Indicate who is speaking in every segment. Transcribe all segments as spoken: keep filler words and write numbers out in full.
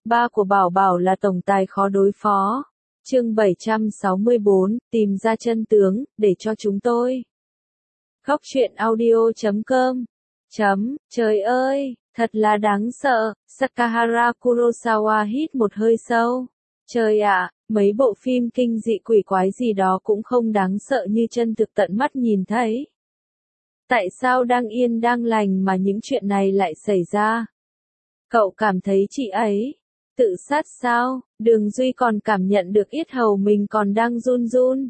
Speaker 1: Ba của Bảo Bảo là tổng tài khó đối phó. Chương bảy trăm sáu mươi bốn, tìm ra chân tướng, để cho chúng tôi. Góc truyện audio chấm com. Chấm, trời ơi, thật là đáng sợ, Sakahara Kurosawa hít một hơi sâu. Trời ạ, mấy bộ phim kinh dị quỷ quái gì đó cũng không đáng sợ như chân thực tận mắt nhìn thấy. Tại sao đang yên đang lành mà những chuyện này lại xảy ra? Cậu cảm thấy chị ấy tự sát sao? Đường Duy còn cảm nhận được yết hầu mình còn đang run run.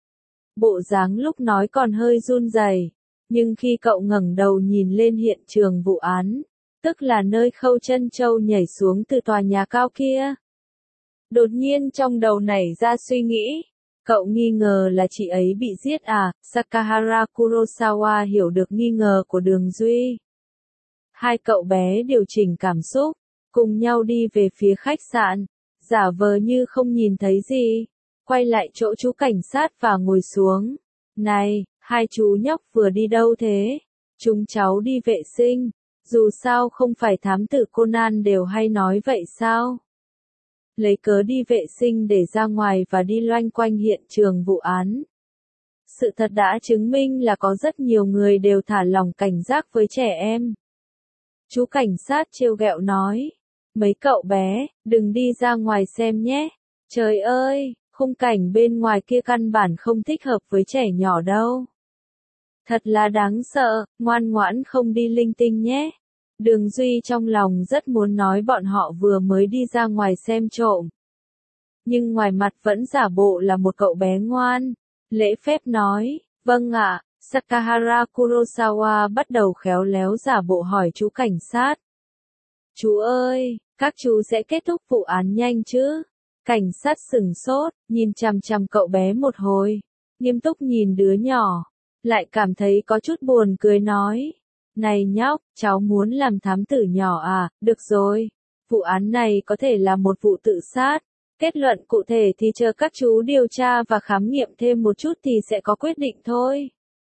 Speaker 1: Bộ dáng lúc nói còn hơi run rẩy, nhưng khi cậu ngẩng đầu nhìn lên hiện trường vụ án, tức là nơi Khâu Chân Châu nhảy xuống từ tòa nhà cao kia, đột nhiên trong đầu nảy ra suy nghĩ, cậu nghi ngờ là chị ấy bị giết à? Sakahara Kurosawa hiểu được nghi ngờ của Đường Duy. Hai cậu bé điều chỉnh cảm xúc, cùng nhau đi về phía khách sạn, giả vờ như không nhìn thấy gì, quay lại chỗ chú cảnh sát và ngồi xuống. Này, hai chú nhóc vừa đi đâu thế? Chúng cháu đi vệ sinh, dù sao không phải thám tử Conan đều hay nói vậy sao? Lấy cớ đi vệ sinh để ra ngoài và đi loanh quanh hiện trường vụ án. Sự thật đã chứng minh là có rất nhiều người đều thả lỏng cảnh giác với trẻ em. Chú cảnh sát trêu ghẹo nói, mấy cậu bé, đừng đi ra ngoài xem nhé. Trời ơi, khung cảnh bên ngoài kia căn bản không thích hợp với trẻ nhỏ đâu. Thật là đáng sợ, ngoan ngoãn không đi linh tinh nhé. Đường Duy trong lòng rất muốn nói bọn họ vừa mới đi ra ngoài xem trộm. Nhưng ngoài mặt vẫn giả bộ là một cậu bé ngoan. Lễ phép nói, vâng ạ. Sakahara Kurosawa bắt đầu khéo léo giả bộ hỏi chú cảnh sát. Chú ơi, các chú sẽ kết thúc vụ án nhanh chứ? Cảnh sát sửng sốt, nhìn chằm chằm cậu bé một hồi, nghiêm túc nhìn đứa nhỏ, lại cảm thấy có chút buồn cười nói. Này nhóc, cháu muốn làm thám tử nhỏ à? Được rồi, vụ án này có thể là một vụ tự sát. Kết luận cụ thể thì chờ các chú điều tra và khám nghiệm thêm một chút thì sẽ có quyết định thôi.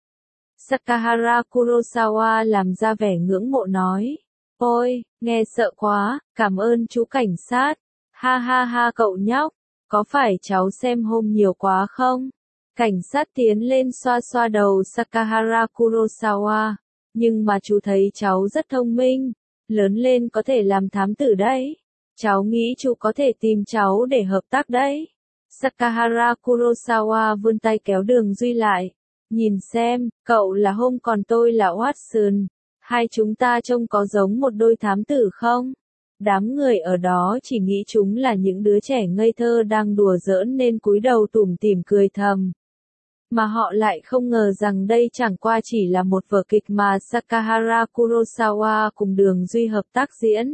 Speaker 1: Sakahara Kurosawa làm ra vẻ ngưỡng mộ nói. Ôi, nghe sợ quá, cảm ơn chú cảnh sát. Ha ha ha cậu nhóc, có phải cháu xem hôm nhiều quá không? Cảnh sát tiến lên xoa xoa đầu Sakahara Kurosawa. Nhưng mà chú thấy cháu rất thông minh, lớn lên có thể làm thám tử đấy. Cháu nghĩ chú có thể tìm cháu để hợp tác đấy. Sakahara Kurosawa vươn tay kéo Đường Duy lại. Nhìn xem, cậu là Holmes còn tôi là Watson. Hai chúng ta trông có giống một đôi thám tử không? Đám người ở đó chỉ nghĩ chúng là những đứa trẻ ngây thơ đang đùa giỡn nên cúi đầu tủm tỉm cười thầm. Mà họ lại không ngờ rằng đây chẳng qua chỉ là một vở kịch mà Sakahara Kurosawa cùng Đường Duy hợp tác diễn.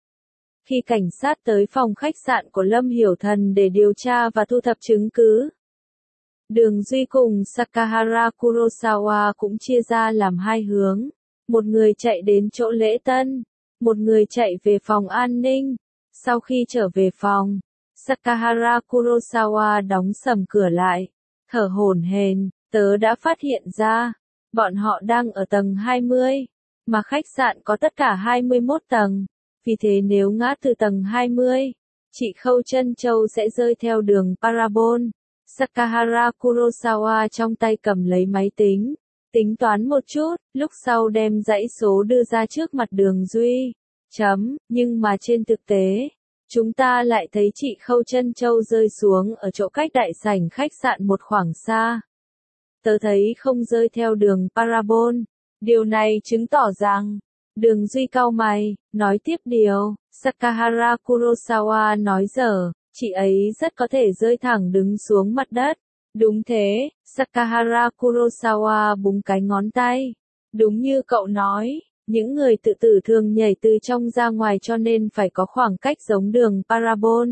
Speaker 1: Khi cảnh sát tới phòng khách sạn của Lâm Hiểu Thần để điều tra và thu thập chứng cứ, Đường Duy cùng Sakahara Kurosawa cũng chia ra làm hai hướng. Một người chạy đến chỗ lễ tân, một người chạy về phòng an ninh. Sau khi trở về phòng, Sakahara Kurosawa đóng sầm cửa lại, thở hổn hển, tớ đã phát hiện ra, bọn họ đang ở tầng hai mươi, mà khách sạn có tất cả hai mươi mốt tầng, vì thế nếu ngã từ tầng hai mươi, chị Khâu Chân Châu sẽ rơi theo đường Parabol. Sakahara Kurosawa trong tay cầm lấy máy tính, tính toán một chút, lúc sau đem dãy số đưa ra trước mặt Đường Duy. Chấm, nhưng mà trên thực tế, chúng ta lại thấy chị Khâu Chân Châu rơi xuống ở chỗ cách đại sảnh khách sạn một khoảng xa. Tớ thấy không rơi theo đường Parabol. Điều này chứng tỏ rằng, Đường Duy cau mày, nói tiếp điều, Sakahara Kurosawa nói dở, chị ấy rất có thể rơi thẳng đứng xuống mặt đất. Đúng thế, Sakahara Kurosawa búng cái ngón tay. Đúng như cậu nói, những người tự tử thường nhảy từ trong ra ngoài cho nên phải có khoảng cách giống đường Parabol.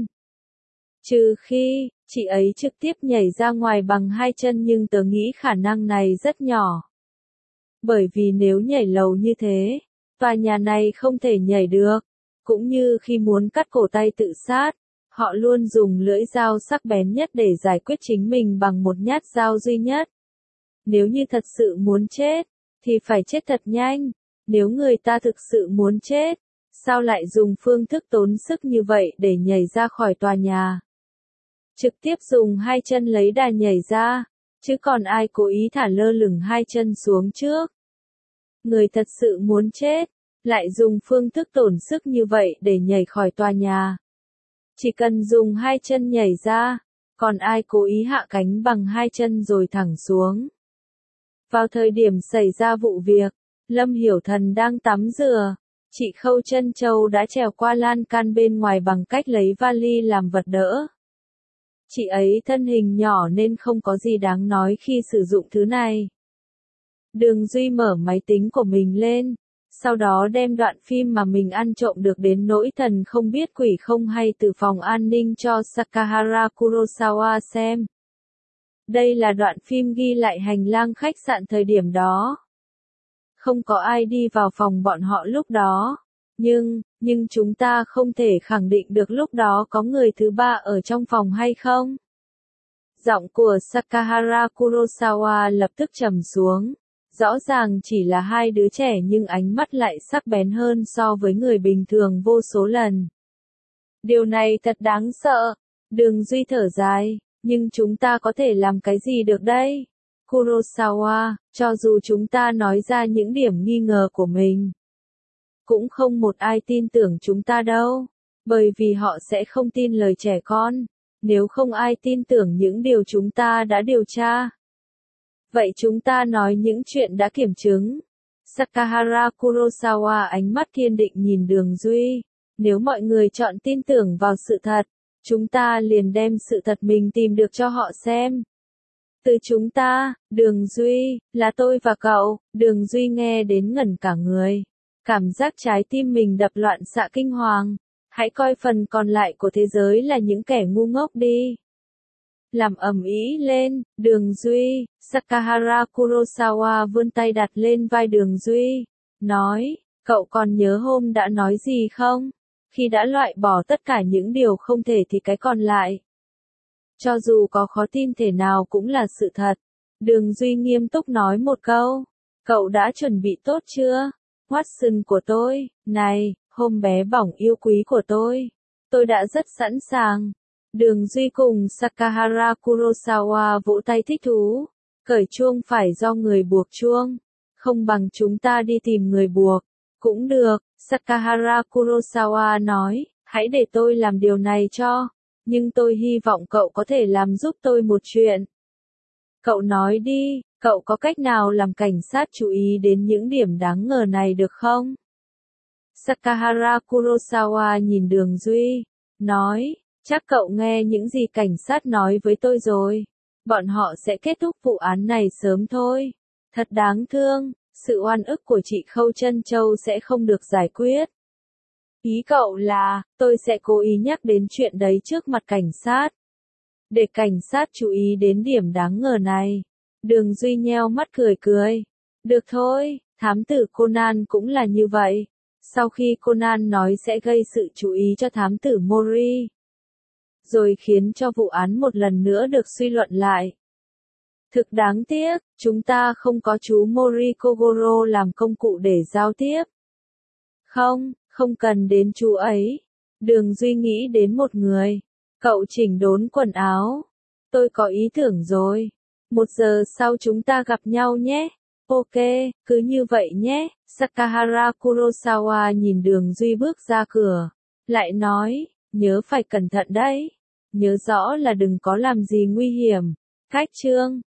Speaker 1: Trừ khi, chị ấy trực tiếp nhảy ra ngoài bằng hai chân nhưng tớ nghĩ khả năng này rất nhỏ. Bởi vì nếu nhảy lầu như thế, tòa nhà này không thể nhảy được. Cũng như khi muốn cắt cổ tay tự sát, họ luôn dùng lưỡi dao sắc bén nhất để giải quyết chính mình bằng một nhát dao duy nhất. Nếu như thật sự muốn chết, thì phải chết thật nhanh. Nếu người ta thực sự muốn chết, Sao lại dùng phương thức tốn sức như vậy để nhảy ra khỏi tòa nhà? Trực tiếp dùng hai chân lấy đà nhảy ra, chứ còn ai cố ý thả lơ lửng hai chân xuống trước. Người thật sự muốn chết, lại dùng phương thức tốn sức như vậy để nhảy khỏi tòa nhà. Chỉ cần dùng hai chân nhảy ra, còn ai cố ý hạ cánh bằng hai chân rồi thẳng xuống. Vào thời điểm xảy ra vụ việc, Lâm Hiểu Thần đang tắm rửa, chị Khâu Trân Châu đã trèo qua lan can bên ngoài bằng cách lấy vali làm vật đỡ. Chị ấy thân hình nhỏ nên không có gì đáng nói khi sử dụng thứ này. Đường Duy mở máy tính của mình lên, sau đó đem đoạn phim mà mình ăn trộm được đến nỗi thần không biết quỷ không hay từ phòng an ninh cho Sakahara Kurosawa xem. Đây là đoạn phim ghi lại hành lang khách sạn thời điểm đó. Không có ai đi vào phòng bọn họ lúc đó, nhưng, nhưng chúng ta không thể khẳng định được lúc đó có người thứ ba ở trong phòng hay không. Giọng của Sakahara Kurosawa lập tức trầm xuống. Rõ ràng chỉ là hai đứa trẻ nhưng ánh mắt lại sắc bén hơn so với người bình thường vô số lần. Điều này thật đáng sợ. Đường Duy thở dài, nhưng chúng ta có thể làm cái gì được đây? Kurosawa, cho dù chúng ta nói ra những điểm nghi ngờ của mình, cũng không một ai tin tưởng chúng ta đâu, bởi vì họ sẽ không tin lời trẻ con, nếu không ai tin tưởng những điều chúng ta đã điều tra. Vậy chúng ta nói những chuyện đã kiểm chứng. Sakahara Kurosawa ánh mắt kiên định nhìn Đường Duy. Nếu mọi người chọn tin tưởng vào sự thật, chúng ta liền đem sự thật mình tìm được cho họ xem. Từ chúng ta, Đường Duy, là tôi và cậu. Đường Duy nghe đến ngẩn cả người. Cảm giác trái tim mình đập loạn xạ kinh hoàng. Hãy coi phần còn lại của thế giới là những kẻ ngu ngốc đi. Làm ầm ĩ lên, Đường Duy, Sakahara Kurosawa vươn tay đặt lên vai Đường Duy, nói, cậu còn nhớ hôm đã nói gì không? Khi đã loại bỏ tất cả những điều không thể thì cái còn lại. Cho dù có khó tin thể nào cũng là sự thật. Đường Duy nghiêm túc nói một câu, cậu đã chuẩn bị tốt chưa? Watson của tôi, này, hôm bé bỏng yêu quý của tôi, tôi đã rất sẵn sàng. Đường Duy cùng Sakahara Kurosawa vỗ tay thích thú. Cởi chuông phải do người buộc chuông. Không bằng chúng ta đi tìm người buộc. Cũng được, Sakahara Kurosawa nói, hãy để tôi làm điều này cho. Nhưng tôi hy vọng cậu có thể làm giúp tôi một chuyện. Cậu nói đi, cậu có cách nào làm cảnh sát chú ý đến những điểm đáng ngờ này được không? Sakahara Kurosawa nhìn Đường Duy, nói, chắc cậu nghe những gì cảnh sát nói với tôi rồi. Bọn họ sẽ kết thúc vụ án này sớm thôi. Thật đáng thương, sự oan ức của chị Khâu Trân Châu sẽ không được giải quyết. Ý cậu là, tôi sẽ cố ý nhắc đến chuyện đấy trước mặt cảnh sát. Để cảnh sát chú ý đến điểm đáng ngờ này. Đường Duy nheo mắt cười cười. Được thôi, thám tử Conan cũng là như vậy. Sau khi Conan nói sẽ gây sự chú ý cho thám tử Mori, rồi khiến cho vụ án một lần nữa được suy luận lại. Thực đáng tiếc, chúng ta không có chú Mori Kogoro làm công cụ để giao tiếp. Không, không cần đến chú ấy. Đường Duy nghĩ đến một người. Cậu chỉnh đốn quần áo. Tôi có ý tưởng rồi. Một giờ sau chúng ta gặp nhau nhé. Ok, cứ như vậy nhé. Sakahara Kurosawa nhìn Đường Duy bước ra cửa. Lại nói, nhớ phải cẩn thận đấy. Nhớ rõ là đừng có làm gì nguy hiểm. Cách chương